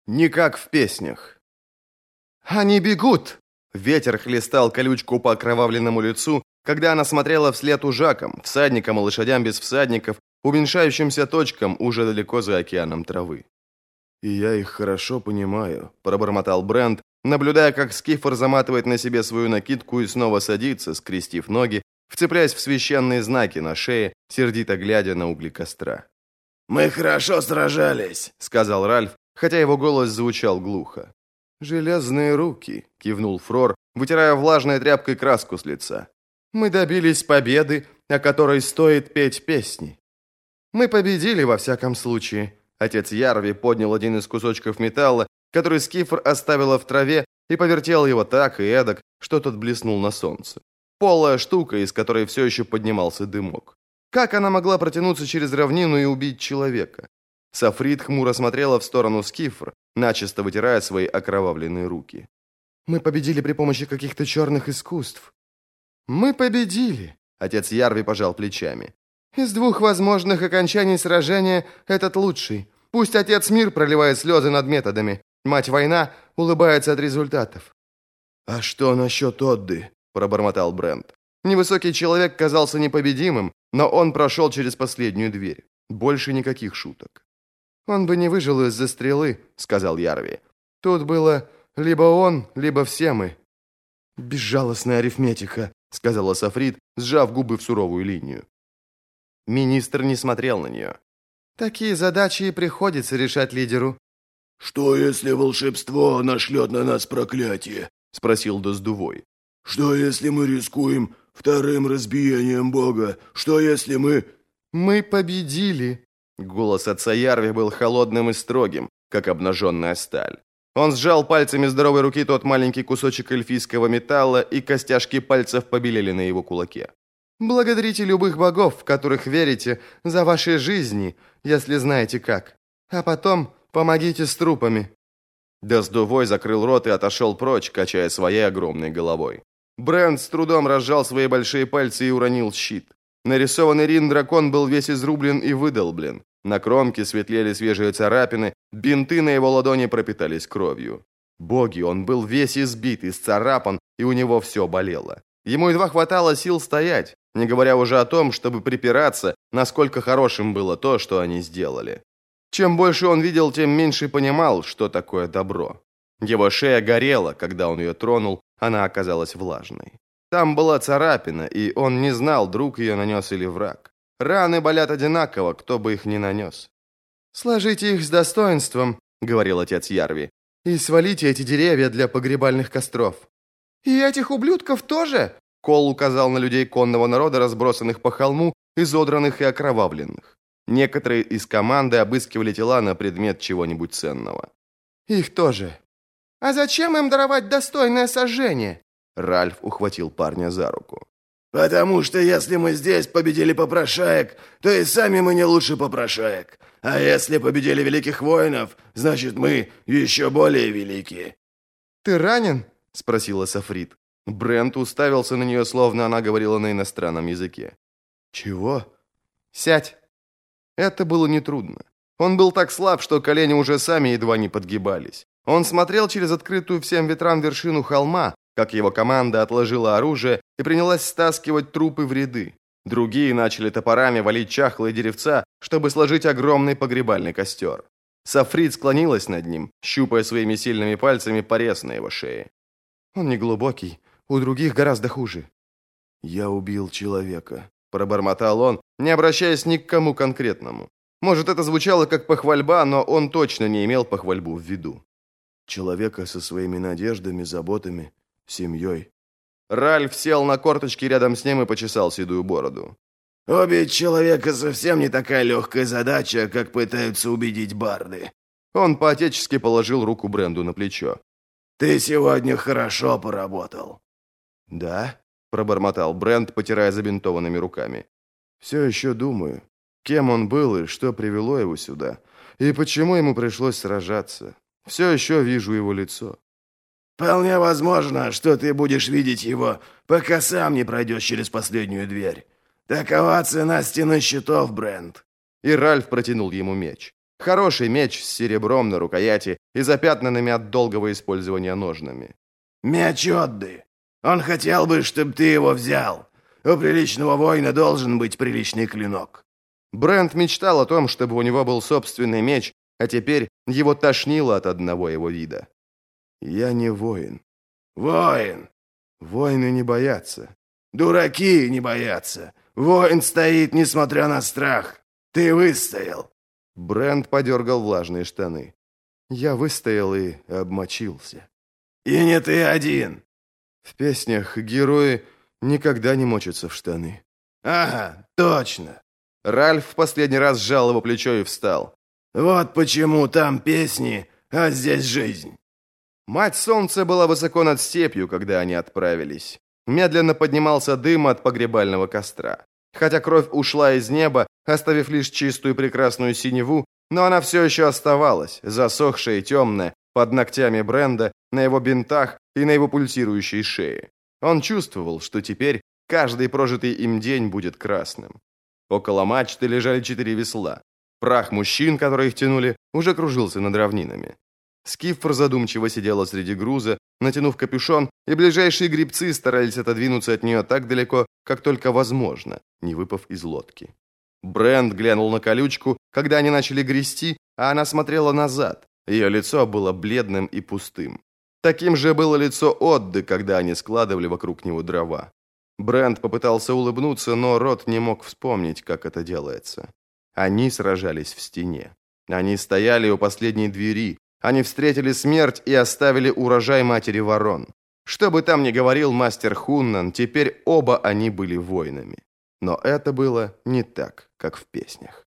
Не как в песнях. «Они бегут!» Ветер хлестал колючку по окровавленному лицу, когда она смотрела вслед ужакам, всадникам и лошадям без всадников, уменьшающимся точкам уже далеко за океаном травы. «И я их хорошо понимаю», — пробормотал Брент, наблюдая, как Скифор заматывает на себе свою накидку и снова садится, скрестив ноги, вцепляясь в священные знаки на шее, сердито глядя на угли костра. «Мы хорошо сражались», — сказал Ральф, хотя его голос звучал глухо. «Железные руки», — кивнул Фрор, вытирая влажной тряпкой краску с лица. «Мы добились победы, о которой стоит петь песни. Мы победили во всяком случае». Отец Ярви поднял один из кусочков металла, который Скифор оставила в траве, и повертел его так и эдак, что тот блеснул на солнце. Полая штука, из которой все еще поднимался дымок. Как она могла протянуться через равнину и убить человека? Сафрид хмуро смотрела в сторону Скифор, начисто вытирая свои окровавленные руки. «Мы победили при помощи каких-то черных искусств». «Мы победили», — отец Ярви пожал плечами. «Из двух возможных окончаний сражения этот лучший. Пусть отец Мир проливает слезы над методами. Мать Война улыбается от результатов». «А что насчет Одды?» — пробормотал Брент. Невысокий человек казался непобедимым, но он прошел через последнюю дверь. Больше никаких шуток. «Он бы не выжил из-за стрелы», — сказал Ярви. «Тут было либо он, либо все мы». «Безжалостная арифметика», — сказала Сафрид, сжав губы в суровую линию. Министр не смотрел на нее. «Такие задачи и приходится решать лидеру». «Что, если волшебство нашлет на нас проклятие?» — спросил Доздувой. «Что, если мы рискуем вторым разбиением Бога? Что, если мы...» «Мы победили!» Голос отца Ярви был холодным и строгим, как обнаженная сталь. Он сжал пальцами здоровой руки тот маленький кусочек эльфийского металла, и костяшки пальцев побелели на его кулаке. «Благодарите любых богов, в которых верите, за ваши жизни, если знаете как. А потом помогите с трупами». Доздувой закрыл рот и отошел прочь, качая своей огромной головой. Брент с трудом разжал свои большие пальцы и уронил щит. Нарисованный рин-дракон был весь изрублен и выдолблен. На кромке светлели свежие царапины, бинты на его ладони пропитались кровью. Боги, он был весь избит, исцарапан, и у него все болело. Ему едва хватало сил стоять, не говоря уже о том, чтобы припираться, насколько хорошим было то, что они сделали. Чем больше он видел, тем меньше понимал, что такое добро. Его шея горела, когда он ее тронул, она оказалась влажной. Там была царапина, и он не знал, друг ее нанес или враг. Раны болят одинаково, кто бы их ни нанес. «Сложите их с достоинством», — говорил отец Ярви, «и свалите эти деревья для погребальных костров». «И этих ублюдков тоже?» Кол указал на людей конного народа, разбросанных по холму, изодранных и окровавленных. Некоторые из команды обыскивали тела на предмет чего-нибудь ценного. «Их тоже». «А зачем им даровать достойное сожжение?» Ральф ухватил парня за руку. «Потому что если мы здесь победили попрошаек, то и сами мы не лучше попрошаек. А если победили великих воинов, значит, мы еще более великие». «Ты ранен?» — спросила Сафрид. Брент уставился на нее, словно она говорила на иностранном языке. «Чего?» «Сядь». Это было нетрудно. Он был так слаб, что колени уже сами едва не подгибались. Он смотрел через открытую всем ветрам вершину холма, как его команда отложила оружие и принялась стаскивать трупы в ряды. Другие начали топорами валить чахлые деревца, чтобы сложить огромный погребальный костер. Сафрид склонилась над ним, щупая своими сильными пальцами порез на его шее. «Он не глубокий, у других гораздо хуже». «Я убил человека», — пробормотал он, не обращаясь ни к кому конкретному. Может, это звучало как похвальба, но он точно не имел похвальбу в виду. «Человека со своими надеждами, заботами, семьей». Ральф сел на корточки рядом с ним и почесал седую бороду. «Убить человека совсем не такая легкая задача, как пытаются убедить барды». Он по-отечески положил руку Бренду на плечо. «Ты сегодня хорошо поработал». «Да?» – пробормотал Бренд, потирая забинтованными руками. «Все еще думаю, кем он был и что привело его сюда, и почему ему пришлось сражаться. Все еще вижу его лицо». «Вполне возможно, что ты будешь видеть его, пока сам не пройдешь через последнюю дверь. Такова цена стены щитов, Брент». И Ральф протянул ему меч. Хороший меч с серебром на рукояти и запятнанными от долгого использования ножнами. «Меч Отды. Он хотел бы, чтобы ты его взял. У приличного воина должен быть приличный клинок». Брент мечтал о том, чтобы у него был собственный меч, а теперь его тошнило от одного его вида. «Я не воин». «Воин». «Воины не боятся». «Дураки не боятся. Воин стоит, несмотря на страх. Ты выстоял». Брент подергал влажные штаны. «Я выстоял и обмочился». «И не ты один». В песнях герои никогда не мочатся в штаны. «Ага, точно». Ральф в последний раз сжал его плечо и встал. «Вот почему там песни, а здесь жизнь». Мать Солнца была высоко над степью, когда они отправились. Медленно поднимался дым от погребального костра. Хотя кровь ушла из неба, оставив лишь чистую прекрасную синеву, но она все еще оставалась, засохшая и темная, под ногтями Бренда, на его бинтах и на его пульсирующей шее. Он чувствовал, что теперь каждый прожитый им день будет красным. Около мачты лежали 4 весла. Прах мужчин, которые их тянули, уже кружился над равнинами. Скиффор задумчиво сидела среди груза, натянув капюшон, и ближайшие гребцы старались отодвинуться от нее так далеко, как только возможно, не выпав из лодки. Брент глянул на колючку, когда они начали грести, а она смотрела назад. Ее лицо было бледным и пустым. Таким же было лицо Отды, когда они складывали вокруг него дрова. Брент попытался улыбнуться, но рот не мог вспомнить, как это делается. Они сражались в стене. Они стояли у последней двери. Они встретили смерть и оставили урожай матери ворон. Что бы там ни говорил мастер Хуннан, теперь оба они были воинами. Но это было не так, как в песнях.